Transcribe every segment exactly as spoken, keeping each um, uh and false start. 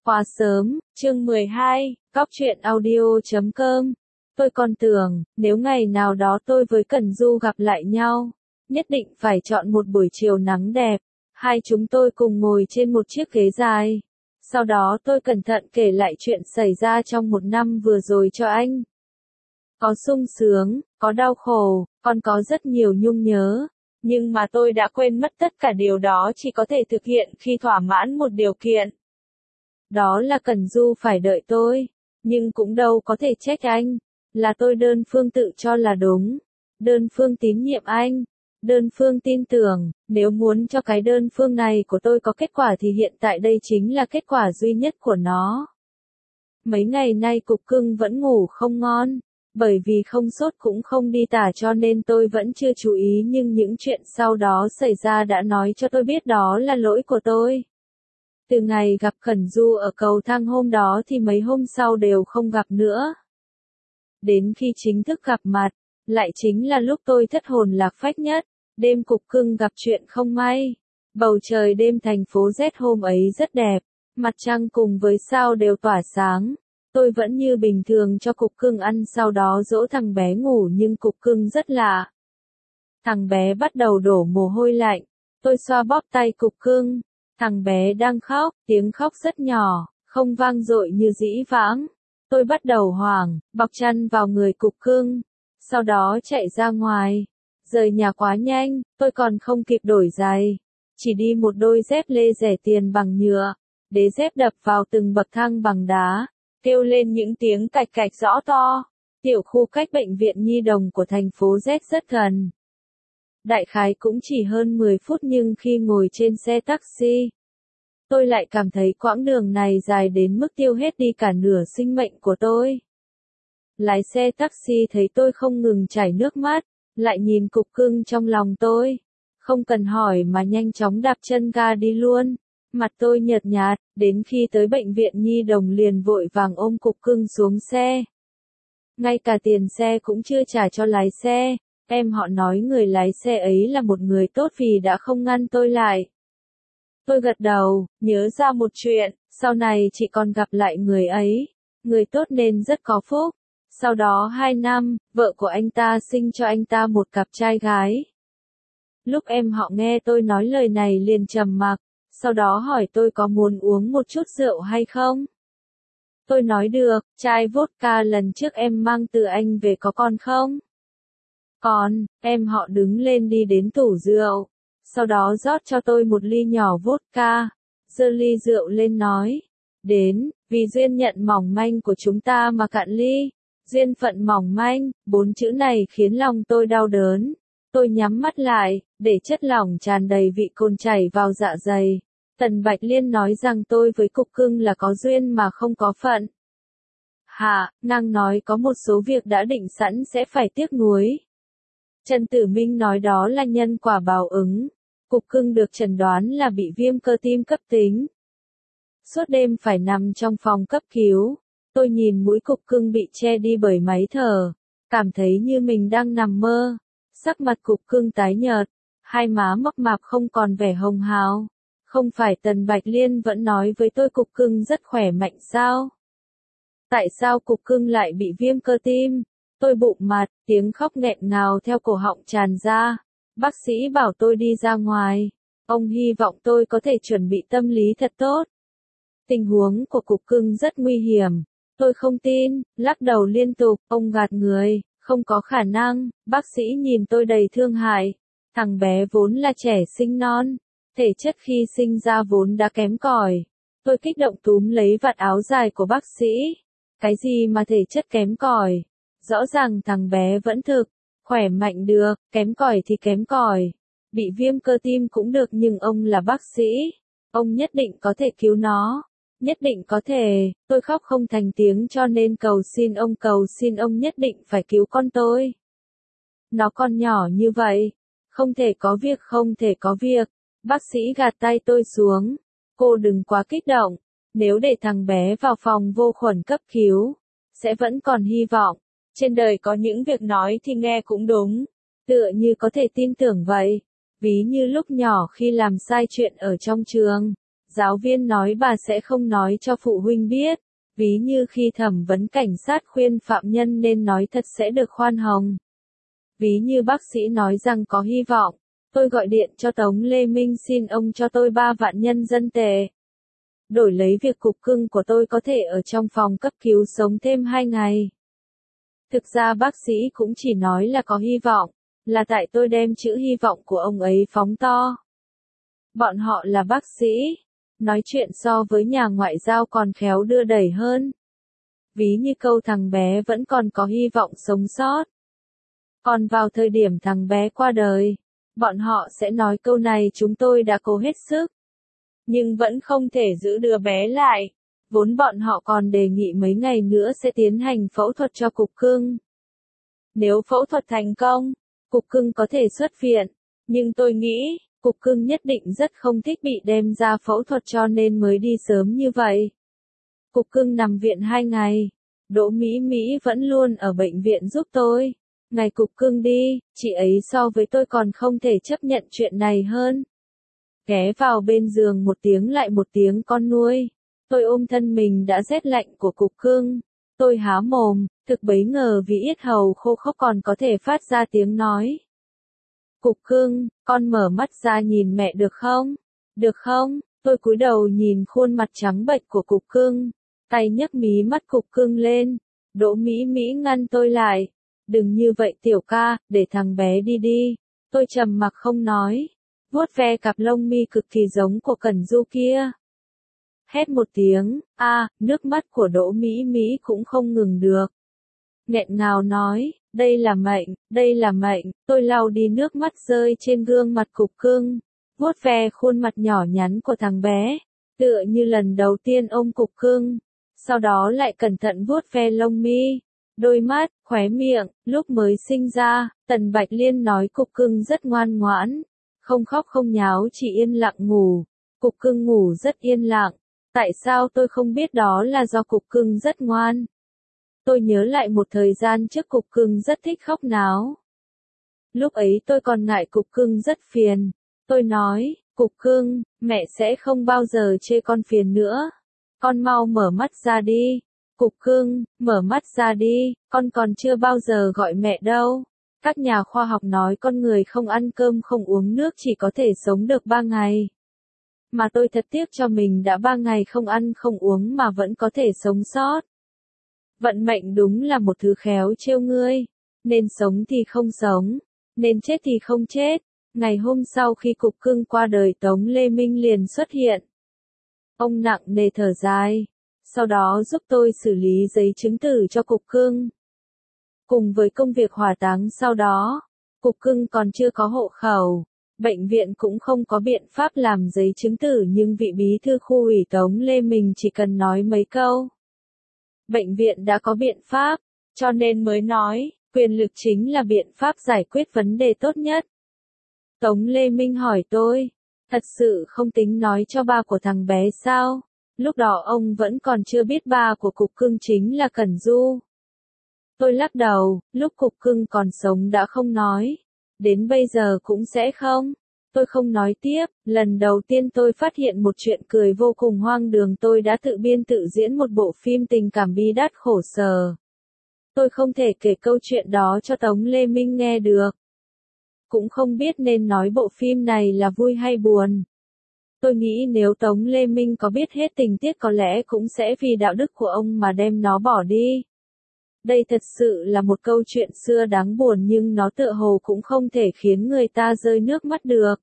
Quá sớm, chương mười hai, Góc truyện audio chấm com. Tôi còn tưởng, nếu ngày nào đó tôi với Cẩn Du gặp lại nhau, nhất định phải chọn một buổi chiều nắng đẹp, hai chúng tôi cùng ngồi trên một chiếc ghế dài. Sau đó tôi cẩn thận kể lại chuyện xảy ra trong một năm vừa rồi cho anh. Có sung sướng, có đau khổ, còn có rất nhiều nhung nhớ. Nhưng mà tôi đã quên mất tất cả điều đó chỉ có thể thực hiện khi thỏa mãn một điều kiện. Đó là Cẩn Du phải đợi tôi, nhưng cũng đâu có thể trách anh, là tôi đơn phương tự cho là đúng, đơn phương tín nhiệm anh, đơn phương tin tưởng, nếu muốn cho cái đơn phương này của tôi có kết quả thì hiện tại đây chính là kết quả duy nhất của nó. Mấy ngày nay Cục Cưng vẫn ngủ không ngon, bởi vì không sốt cũng không đi tả cho nên tôi vẫn chưa chú ý nhưng những chuyện sau đó xảy ra đã nói cho tôi biết đó là lỗi của tôi. Từ ngày gặp Cẩn Du ở cầu thang hôm đó thì mấy hôm sau đều không gặp nữa. Đến khi chính thức gặp mặt, lại chính là lúc tôi thất hồn lạc phách nhất, đêm Cục Cưng gặp chuyện không may. Bầu trời đêm thành phố Z hôm ấy rất đẹp, mặt trăng cùng với sao đều tỏa sáng. Tôi vẫn như bình thường cho Cục Cưng ăn sau đó dỗ thằng bé ngủ nhưng Cục Cưng rất lạ. Thằng bé bắt đầu đổ mồ hôi lạnh, tôi xoa bóp tay Cục Cưng. Thằng bé đang khóc, tiếng khóc rất nhỏ, không vang dội như dĩ vãng. Tôi bắt đầu hoảng, bọc chăn vào người Cục Cưng, sau đó chạy ra ngoài. Rời nhà quá nhanh, tôi còn không kịp đổi giày. Chỉ đi một đôi dép lê rẻ tiền bằng nhựa, đế dép đập vào từng bậc thang bằng đá, kêu lên những tiếng cạch cạch rõ to. Tiểu khu cách bệnh viện Nhi Đồng của thành phố Z rất gần. Đại khái cũng chỉ hơn mười phút nhưng khi ngồi trên xe taxi, tôi lại cảm thấy quãng đường này dài đến mức tiêu hết đi cả nửa sinh mệnh của tôi. Lái xe taxi thấy tôi không ngừng chảy nước mắt, lại nhìn Cục Cưng trong lòng tôi. Không cần hỏi mà nhanh chóng đạp chân ga đi luôn. Mặt tôi nhợt nhạt, đến khi tới bệnh viện Nhi Đồng liền vội vàng ôm Cục Cưng xuống xe. Ngay cả tiền xe cũng chưa trả cho lái xe. Em họ nói người lái xe ấy là một người tốt vì đã không ngăn tôi lại. Tôi gật đầu, nhớ ra một chuyện, sau này chị còn gặp lại người ấy. Người tốt nên rất có phúc. Sau đó hai năm, vợ của anh ta sinh cho anh ta một cặp trai gái. Lúc em họ nghe tôi nói lời này liền trầm mặc, sau đó hỏi tôi có muốn uống một chút rượu hay không. Tôi nói được, chai vodka lần trước em mang từ Anh về có còn không? Còn, em họ đứng lên đi đến tủ rượu, sau đó rót cho tôi một ly nhỏ vodka, giơ ly rượu lên nói, đến, vì duyên nhận mỏng manh của chúng ta mà cạn ly, duyên phận mỏng manh, bốn chữ này khiến lòng tôi đau đớn, tôi nhắm mắt lại, để chất lỏng tràn đầy vị cồn chảy vào dạ dày. Tần Bạch Liên nói rằng tôi với Cục Cưng là có duyên mà không có phận. Hạ, nàng nói có một số việc đã định sẵn sẽ phải tiếc nuối. Trần Tử Minh nói đó là nhân quả báo ứng. Cục Cưng được chẩn đoán là bị viêm cơ tim cấp tính. Suốt đêm phải nằm trong phòng cấp cứu. Tôi nhìn mũi Cục Cưng bị che đi bởi máy thở, cảm thấy như mình đang nằm mơ. Sắc mặt Cục Cưng tái nhợt, hai má mấp mạp không còn vẻ hồng hào. Không phải Tần Bạch Liên vẫn nói với tôi Cục Cưng rất khỏe mạnh sao? Tại sao Cục Cưng lại bị viêm cơ tim? Tôi bụng mặt, tiếng khóc nghẹn ngào theo cổ họng tràn ra. Bác sĩ bảo tôi đi ra ngoài. Ông hy vọng tôi có thể chuẩn bị tâm lý thật tốt. Tình huống của Cục Cưng rất nguy hiểm. Tôi không tin, lắc đầu liên tục, ông gạt người, không có khả năng. Bác sĩ nhìn tôi đầy thương hại. Thằng bé vốn là trẻ sinh non, thể chất khi sinh ra vốn đã kém cỏi. Tôi kích động túm lấy vạt áo dài của bác sĩ. Cái gì mà thể chất kém cỏi? Rõ ràng thằng bé vẫn thực, khỏe mạnh được, kém cỏi thì kém cỏi. Bị viêm cơ tim cũng được nhưng ông là bác sĩ. Ông nhất định có thể cứu nó. Nhất định có thể, tôi khóc không thành tiếng cho nên cầu xin ông cầu xin ông nhất định phải cứu con tôi. Nó còn nhỏ như vậy. Không thể có việc không thể có việc. Bác sĩ gạt tay tôi xuống. Cô đừng quá kích động. Nếu để thằng bé vào phòng vô khuẩn cấp cứu, sẽ vẫn còn hy vọng. Trên đời có những việc nói thì nghe cũng đúng. Tựa như có thể tin tưởng vậy. Ví như lúc nhỏ khi làm sai chuyện ở trong trường. Giáo viên nói bà sẽ không nói cho phụ huynh biết, ví như khi thẩm vấn cảnh sát khuyên phạm nhân nên nói thật sẽ được khoan hồng. Ví như bác sĩ nói rằng có hy vọng, tôi gọi điện cho Tống Lê Minh xin ông cho tôi ba vạn nhân dân tệ. Đổi lấy việc cục cưng của tôi có thể ở trong phòng cấp cứu sống thêm hai ngày. Thực ra bác sĩ cũng chỉ nói là có hy vọng, là tại tôi đem chữ hy vọng của ông ấy phóng to. Bọn họ là bác sĩ, nói chuyện so với nhà ngoại giao còn khéo đưa đẩy hơn. Ví như câu thằng bé vẫn còn có hy vọng sống sót. Còn vào thời điểm thằng bé qua đời, bọn họ sẽ nói câu này chúng tôi đã cố hết sức. Nhưng vẫn không thể giữ đứa bé lại. Vốn bọn họ còn đề nghị mấy ngày nữa sẽ tiến hành phẫu thuật cho cục cưng. Nếu phẫu thuật thành công, cục cưng có thể xuất viện. Nhưng tôi nghĩ, cục cưng nhất định rất không thích bị đem ra phẫu thuật cho nên mới đi sớm như vậy. Cục cưng nằm viện hai ngày. Đỗ Mỹ Mỹ vẫn luôn ở bệnh viện giúp tôi. Ngày cục cưng đi, chị ấy so với tôi còn không thể chấp nhận chuyện này hơn. Ghé vào bên giường một tiếng lại một tiếng con nuôi. Tôi ôm thân mình đã rét lạnh của cục cưng. Tôi há mồm, thực bấy ngờ vì yết hầu khô khốc còn có thể phát ra tiếng nói. Cục cưng, con mở mắt ra nhìn mẹ được không? Được không? Tôi cúi đầu nhìn khuôn mặt trắng bệch của cục cưng. Tay nhấc mí mắt cục cưng lên. Đỗ Mỹ Mỹ ngăn tôi lại. Đừng như vậy tiểu ca, để thằng bé đi đi. Tôi trầm mặc không nói. Vuốt ve cặp lông mi cực kỳ giống của Cẩn Du kia. Hét một tiếng, a, à, nước mắt của Đỗ Mỹ Mỹ cũng không ngừng được. Nghẹn ngào nói, đây là mệnh, đây là mệnh, tôi lau đi nước mắt rơi trên gương mặt cục cưng. Vuốt ve khuôn mặt nhỏ nhắn của thằng bé, tựa như lần đầu tiên ôm cục cưng. Sau đó lại cẩn thận vuốt ve lông mi, đôi mắt, khóe miệng. Lúc mới sinh ra, Tần Bạch Liên nói cục cưng rất ngoan ngoãn. Không khóc không nháo chỉ yên lặng ngủ. Cục cưng ngủ rất yên lặng. Tại sao tôi không biết đó là do cục cưng rất ngoan? Tôi nhớ lại một thời gian trước cục cưng rất thích khóc náo. Lúc ấy tôi còn ngại cục cưng rất phiền. Tôi nói, cục cưng, mẹ sẽ không bao giờ chê con phiền nữa. Con mau mở mắt ra đi. Cục cưng, mở mắt ra đi, con còn chưa bao giờ gọi mẹ đâu. Các nhà khoa học nói con người không ăn cơm không uống nước chỉ có thể sống được ba ngày. Mà tôi thật tiếc cho mình đã ba ngày không ăn không uống mà vẫn có thể sống sót. Vận mệnh đúng là một thứ khéo trêu ngươi. Nên sống thì không sống, nên chết thì không chết. Ngày hôm sau khi cục cưng qua đời Tống Lê Minh liền xuất hiện. Ông nặng nề thở dài. Sau đó giúp tôi xử lý giấy chứng tử cho cục cưng. Cùng với công việc hỏa táng sau đó, cục cưng còn chưa có hộ khẩu. Bệnh viện cũng không có biện pháp làm giấy chứng tử nhưng vị bí thư khu ủy Tống Lê mình chỉ cần nói mấy câu. Bệnh viện đã có biện pháp, cho nên mới nói, quyền lực chính là biện pháp giải quyết vấn đề tốt nhất. Tống Lê Minh hỏi tôi, thật sự không tính nói cho ba của thằng bé sao? Lúc đó ông vẫn còn chưa biết ba của cục cưng chính là Cẩn Du. Tôi lắc đầu, lúc cục cưng còn sống đã không nói. Đến bây giờ cũng sẽ không. Tôi không nói tiếp, lần đầu tiên tôi phát hiện một chuyện cười vô cùng hoang đường tôi đã tự biên tự diễn một bộ phim tình cảm bi đát khổ sở. Tôi không thể kể câu chuyện đó cho Tống Lê Minh nghe được. Cũng không biết nên nói bộ phim này là vui hay buồn. Tôi nghĩ nếu Tống Lê Minh có biết hết tình tiết có lẽ cũng sẽ vì đạo đức của ông mà đem nó bỏ đi. Đây thật sự là một câu chuyện xưa đáng buồn nhưng nó tựa hồ cũng không thể khiến người ta rơi nước mắt được.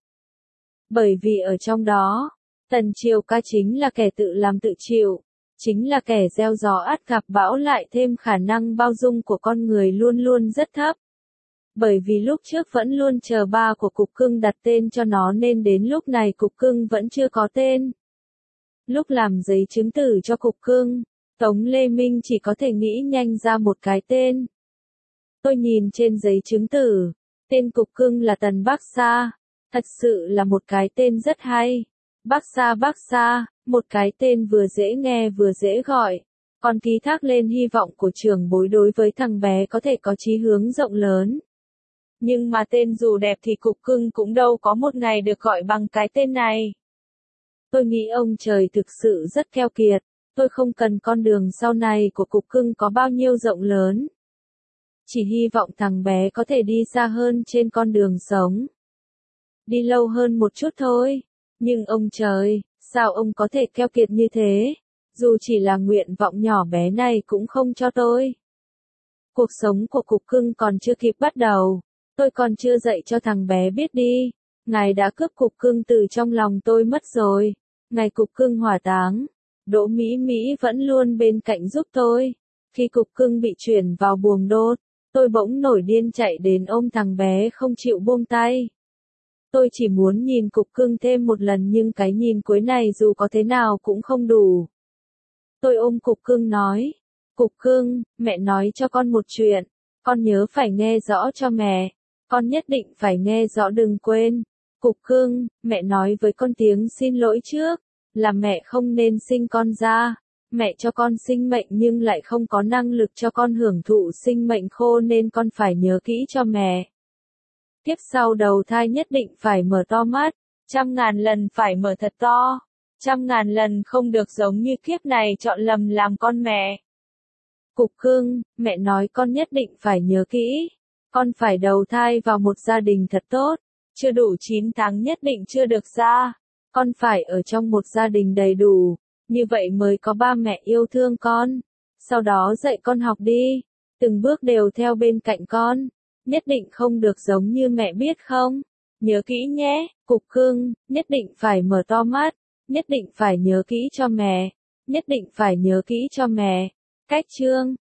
Bởi vì ở trong đó, Tần Triều Ca chính là kẻ tự làm tự chịu, chính là kẻ gieo gió át gặp bão lại thêm khả năng bao dung của con người luôn luôn rất thấp. Bởi vì lúc trước vẫn luôn chờ ba của cục cưng đặt tên cho nó nên đến lúc này cục cưng vẫn chưa có tên. Lúc làm giấy chứng tử cho cục cưng, Tống Lê Minh chỉ có thể nghĩ nhanh ra một cái tên. Tôi nhìn trên giấy chứng tử, tên cục cưng là Tần Bắc Sa, thật sự là một cái tên rất hay. Bắc Sa Bắc Sa, một cái tên vừa dễ nghe vừa dễ gọi, còn ký thác lên hy vọng của trưởng bối đối với thằng bé có thể có chí hướng rộng lớn. Nhưng mà tên dù đẹp thì cục cưng cũng đâu có một ngày được gọi bằng cái tên này. Tôi nghĩ ông trời thực sự rất keo kiệt, tôi không cần con đường sau này của cục cưng có bao nhiêu rộng lớn. Chỉ hy vọng thằng bé có thể đi xa hơn trên con đường sống. Đi lâu hơn một chút thôi. Nhưng ông trời, sao ông có thể keo kiệt như thế? Dù chỉ là nguyện vọng nhỏ bé này cũng không cho tôi. Cuộc sống của cục cưng còn chưa kịp bắt đầu. Tôi còn chưa dạy cho thằng bé biết đi. Ngài đã cướp cục cưng từ trong lòng tôi mất rồi. Ngài cục cưng hỏa táng. Đỗ Mỹ Mỹ vẫn luôn bên cạnh giúp tôi. Khi cục cưng bị chuyển vào buồng đốt, tôi bỗng nổi điên chạy đến ôm thằng bé không chịu buông tay. Tôi chỉ muốn nhìn cục cưng thêm một lần nhưng cái nhìn cuối này dù có thế nào cũng không đủ. Tôi ôm cục cưng nói, cục cưng, mẹ nói cho con một chuyện, con nhớ phải nghe rõ cho mẹ, con nhất định phải nghe rõ đừng quên. Cục cưng, mẹ nói với con tiếng xin lỗi trước, là mẹ không nên sinh con ra. Mẹ cho con sinh mệnh nhưng lại không có năng lực cho con hưởng thụ sinh mệnh khô nên con phải nhớ kỹ cho mẹ. Kiếp sau đầu thai nhất định phải mở to mắt, trăm ngàn lần phải mở thật to, trăm ngàn lần không được giống như kiếp này chọn lầm làm con mẹ. Cục cưng, mẹ nói con nhất định phải nhớ kỹ, con phải đầu thai vào một gia đình thật tốt, chưa đủ chín tháng nhất định chưa được ra, con phải ở trong một gia đình đầy đủ, như vậy mới có ba mẹ yêu thương con, sau đó dạy con học đi, từng bước đều theo bên cạnh con. Nhất định không được giống như mẹ biết không? Nhớ kỹ nhé, cục cưng, nhất định phải mở to mắt, nhất định phải nhớ kỹ cho mẹ, nhất định phải nhớ kỹ cho mẹ. Cách chương